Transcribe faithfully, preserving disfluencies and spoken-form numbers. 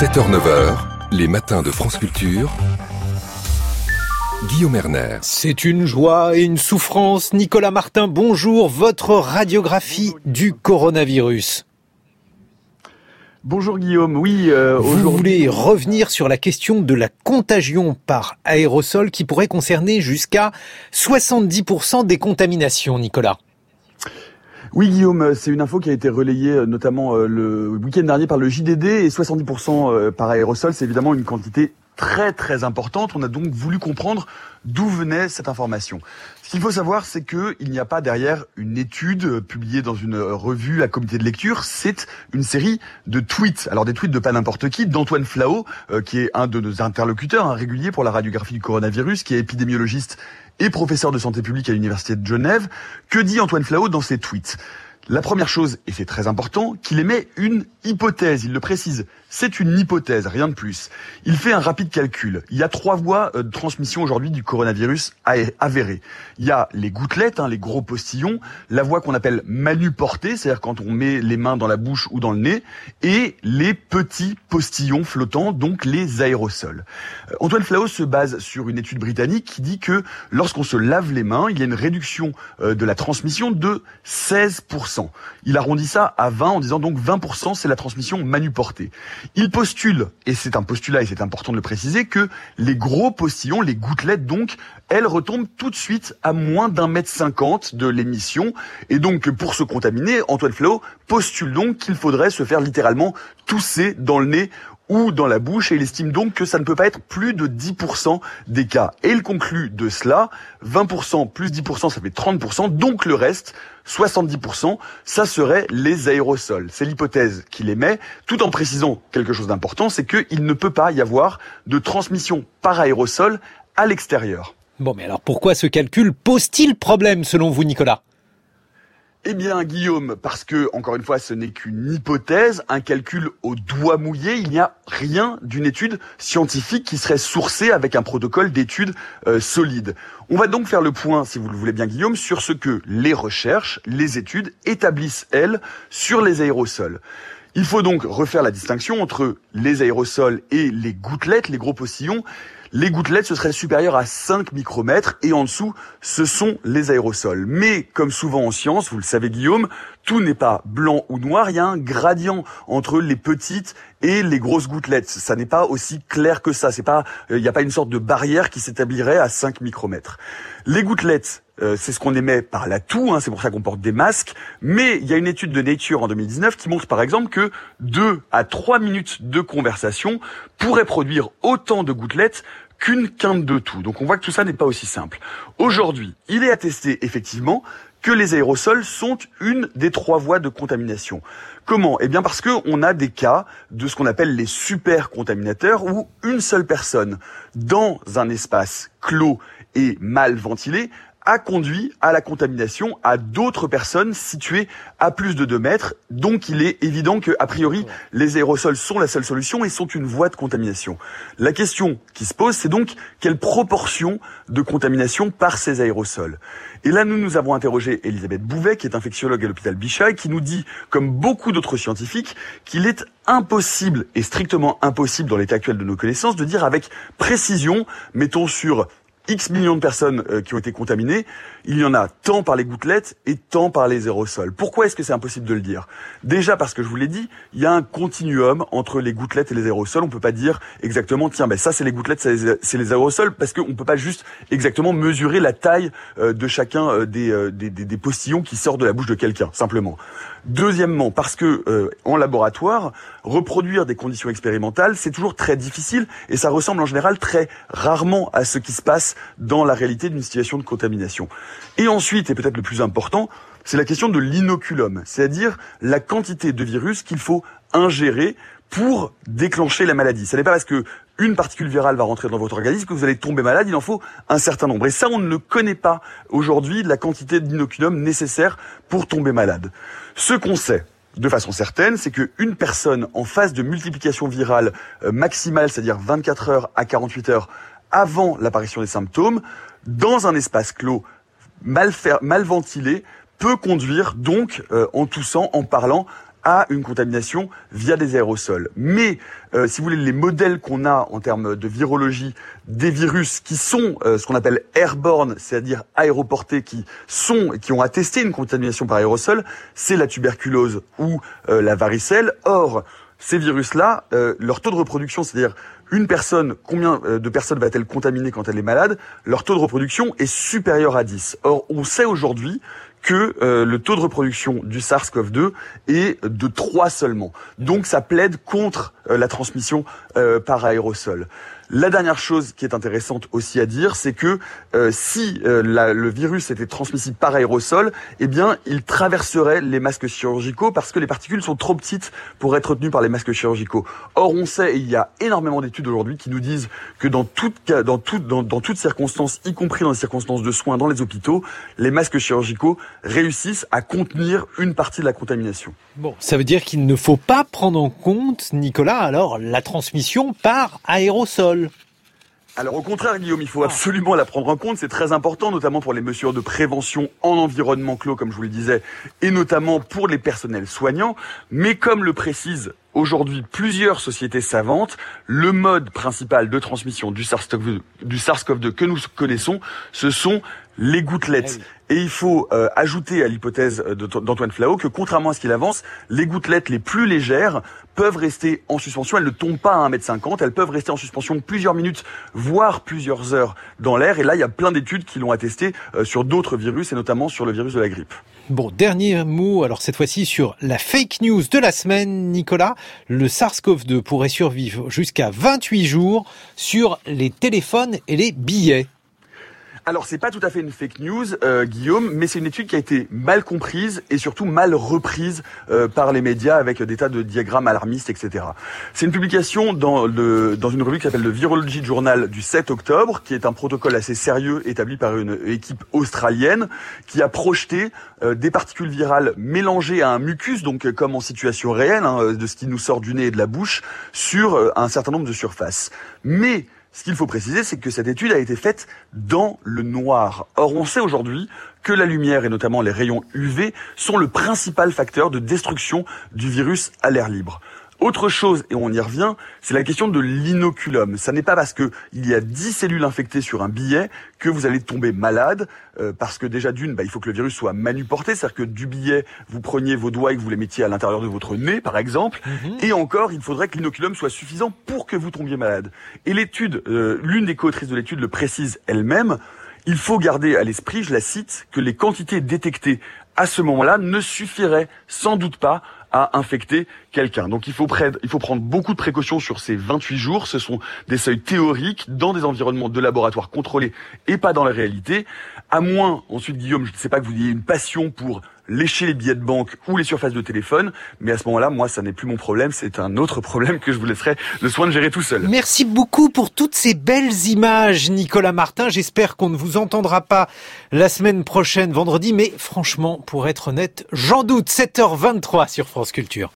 sept heures neuf heures, les matins de France Culture. Guillaume Erner. C'est une joie et une souffrance. Nicolas Martin, bonjour. Votre radiographie du coronavirus. Bonjour Guillaume, oui. Euh, Vous voulez revenir sur la question de la contagion par aérosol qui pourrait concerner jusqu'à soixante-dix pour cent des contaminations, Nicolas. Oui Guillaume, c'est une info qui a été relayée notamment le week-end dernier par le J D D et soixante-dix pour cent par aérosol, c'est évidemment une quantité très très importante. On a donc voulu comprendre d'où venait cette information. Ce qu'il faut savoir, c'est que il n'y a pas derrière une étude publiée dans une revue à comité de lecture, c'est une série de tweets. Alors des tweets de pas n'importe qui, d'Antoine Flahault, euh, qui est un de nos interlocuteurs hein, réguliers pour la radiographie du coronavirus, qui est épidémiologiste et professeur de santé publique à l'université de Genève. Que dit Antoine Flahault dans ses tweets ? La première chose, et c'est très important, qu'il émet une hypothèse, il le précise. C'est une hypothèse, rien de plus. Il fait un rapide calcul. Il y a trois voies de transmission aujourd'hui du coronavirus avérées. Il y a les gouttelettes, hein, les gros postillons, la voie qu'on appelle manuportée, c'est-à-dire quand on met les mains dans la bouche ou dans le nez, et les petits postillons flottants, donc les aérosols. Antoine Flahault se base sur une étude britannique qui dit que lorsqu'on se lave les mains, il y a une réduction de la transmission de seize pour cent. Il arrondit ça à vingt en disant donc vingt pour cent c'est la transmission manuportée. Il postule, et c'est un postulat et c'est important de le préciser, que les gros postillons, les gouttelettes donc, elles retombent tout de suite à moins d'un mètre cinquante de l'émission. Et donc pour se contaminer, Antoine Flahault postule donc qu'il faudrait se faire littéralement tousser dans le nez ou dans la bouche, et il estime donc que ça ne peut pas être plus de dix pour cent des cas. Et il conclut de cela, vingt pour cent plus dix pour cent, ça fait trente pour cent, donc le reste, soixante-dix pour cent, ça serait les aérosols. C'est l'hypothèse qu'il émet, tout en précisant quelque chose d'important, c'est qu'il ne peut pas y avoir de transmission par aérosol à l'extérieur. Bon, mais alors pourquoi ce calcul pose-t-il problème selon vous, Nicolas ? Eh bien, Guillaume, parce que, encore une fois, ce n'est qu'une hypothèse, un calcul au doigt mouillé. Il n'y a rien d'une étude scientifique qui serait sourcée avec un protocole d'étude euh, solide. On va donc faire le point, si vous le voulez bien, Guillaume, sur ce que les recherches, les études établissent, elles, sur les aérosols. Il faut donc refaire la distinction entre les aérosols et les gouttelettes, les gros postillons. Les gouttelettes, ce serait supérieur à cinq micromètres et en dessous, ce sont les aérosols. Mais, comme souvent en science, vous le savez Guillaume, tout n'est pas blanc ou noir, il y a un gradient entre les petites et les grosses gouttelettes. Ça n'est pas aussi clair que ça, c'est pas, il n'y a pas une sorte de barrière qui s'établirait à cinq micromètres. Les gouttelettes, euh, c'est ce qu'on émet par la toux, hein, c'est pour ça qu'on porte des masques, mais il y a une étude de Nature en deux mille dix-neuf qui montre par exemple que deux à trois minutes de conversation pourraient produire autant de gouttelettes qu'une quinte de toux. Donc on voit que tout ça n'est pas aussi simple. Aujourd'hui, il est attesté effectivement que les aérosols sont une des trois voies de contamination. Comment ? Eh bien parce que on a des cas de ce qu'on appelle les super contaminateurs où une seule personne dans un espace clos et mal ventilé a conduit à la contamination à d'autres personnes situées à plus de deux mètres. Donc il est évident que, a priori, les aérosols sont la seule solution et sont une voie de contamination. La question qui se pose, c'est donc quelle proportion de contamination par ces aérosols ? Et là, nous nous avons interrogé Elisabeth Bouvet, qui est infectiologue à l'hôpital Bichat, qui nous dit, comme beaucoup d'autres scientifiques, qu'il est impossible, et strictement impossible dans l'état actuel de nos connaissances, de dire avec précision, mettons sur X millions de personnes euh, qui ont été contaminées, il y en a tant par les gouttelettes et tant par les aérosols. Pourquoi est-ce que c'est impossible de le dire ? Déjà parce que je vous l'ai dit, il y a un continuum entre les gouttelettes et les aérosols. On peut pas dire exactement, tiens, ben ça c'est les gouttelettes, c'est les aérosols, parce qu'on peut pas juste exactement mesurer la taille euh, de chacun euh, des, euh, des, des, des postillons qui sortent de la bouche de quelqu'un, simplement. Deuxièmement, parce que euh, en laboratoire, reproduire des conditions expérimentales, c'est toujours très difficile et ça ressemble en général très rarement à ce qui se passe dans la réalité d'une situation de contamination. Et ensuite, et peut-être le plus important, c'est la question de l'inoculum, c'est-à-dire la quantité de virus qu'il faut ingérer pour déclencher la maladie. Ce n'est pas parce que une particule virale va rentrer dans votre organisme que vous allez tomber malade, il en faut un certain nombre. Et ça, on ne le connaît pas aujourd'hui, la quantité d'inoculum nécessaire pour tomber malade. Ce qu'on sait, de façon certaine, c'est qu'une personne en phase de multiplication virale euh, maximale, c'est-à-dire vingt-quatre heures à quarante-huit heures avant l'apparition des symptômes, dans un espace clos mal, fer- mal ventilé, peut conduire donc, euh, en toussant, en parlant, à une contamination via des aérosols. Mais euh, si vous voulez, les modèles qu'on a en termes de virologie des virus qui sont euh, ce qu'on appelle airborne, c'est-à-dire aéroportés, qui sont qui ont attesté une contamination par aérosol, c'est la tuberculose ou euh, la varicelle. Or, ces virus-là, euh, leur taux de reproduction, c'est-à-dire une personne, combien de personnes va-t-elle contaminer quand elle est malade, leur taux de reproduction est supérieur à dix. Or, on sait aujourd'hui que euh, le taux de reproduction du SARS-C o V deux est de trois seulement. Donc ça plaide contre euh, la transmission euh, par aérosol. La dernière chose qui est intéressante aussi à dire, c'est que euh, si euh, la, le virus était transmissible par aérosol, eh bien, il traverserait les masques chirurgicaux parce que les particules sont trop petites pour être retenues par les masques chirurgicaux. Or, on sait, et il y a énormément d'études aujourd'hui qui nous disent que dans toute, dans toute, dans, dans toutes circonstances, y compris dans les circonstances de soins dans les hôpitaux, les masques chirurgicaux réussissent à contenir une partie de la contamination. Bon, ça veut dire qu'il ne faut pas prendre en compte, Nicolas, alors la transmission par aérosol. Alors au contraire, Guillaume, il faut absolument la prendre en compte. C'est très important, notamment pour les mesures de prévention en environnement clos, comme je vous le disais, et notamment pour les personnels soignants. Mais comme le précisent aujourd'hui plusieurs sociétés savantes, le mode principal de transmission du SARS-C o V deux, du SARS-C o V deux que nous connaissons, ce sont les gouttelettes. Et il faut euh, ajouter à l'hypothèse d'Antoine Flahault que, contrairement à ce qu'il avance, les gouttelettes les plus légères peuvent rester en suspension. Elles ne tombent pas à un mètre cinquante, elles peuvent rester en suspension plusieurs minutes, voire plusieurs heures dans l'air. Et là, il y a plein d'études qui l'ont attesté euh, sur d'autres virus, et notamment sur le virus de la grippe. Bon, dernier mot, alors cette fois-ci sur la fake news de la semaine, Nicolas. Le SARS-C o V deux pourrait survivre jusqu'à vingt-huit jours sur les téléphones et les billets. Alors, c'est pas tout à fait une fake news, euh, Guillaume, mais c'est une étude qui a été mal comprise et surtout mal reprise euh, par les médias avec des tas de diagrammes alarmistes, et cetera. C'est une publication dans, le, dans une revue qui s'appelle le Virology Journal du sept octobre, qui est un protocole assez sérieux établi par une équipe australienne qui a projeté euh, des particules virales mélangées à un mucus, donc euh, comme en situation réelle, hein, de ce qui nous sort du nez et de la bouche, sur euh, un certain nombre de surfaces. Mais ce qu'il faut préciser, c'est que cette étude a été faite dans le noir. Or, on sait aujourd'hui que la lumière, et notamment les rayons U V, sont le principal facteur de destruction du virus à l'air libre. Autre chose, et on y revient, c'est la question de l'inoculum. Ça n'est pas parce que il y a dix cellules infectées sur un billet que vous allez tomber malade, euh, parce que déjà d'une, bah, il faut que le virus soit manuporté, c'est-à-dire que du billet, vous preniez vos doigts et que vous les mettiez à l'intérieur de votre nez, par exemple, mmh. Et encore, il faudrait que l'inoculum soit suffisant pour que vous tombiez malade. Et l'étude, euh, l'une des co-autrices de l'étude le précise elle-même, il faut garder à l'esprit, je la cite, que les quantités détectées à ce moment-là ne suffiraient sans doute pas à infecter quelqu'un. Donc il faut, prendre, il faut prendre beaucoup de précautions sur ces vingt-huit jours. Ce sont des seuils théoriques dans des environnements de laboratoire contrôlés et pas dans la réalité. À moins, ensuite Guillaume, je ne sais pas que vous ayez une passion pour lécher les billets de banque ou les surfaces de téléphone, mais à ce moment-là, moi, ça n'est plus mon problème, c'est un autre problème que je vous laisserai le soin de gérer tout seul. Merci beaucoup pour toutes ces belles images, Nicolas Martin. J'espère qu'on ne vous entendra pas la semaine prochaine, vendredi, mais franchement, pour être honnête, j'en doute. sept heures vingt-trois sur France Culture.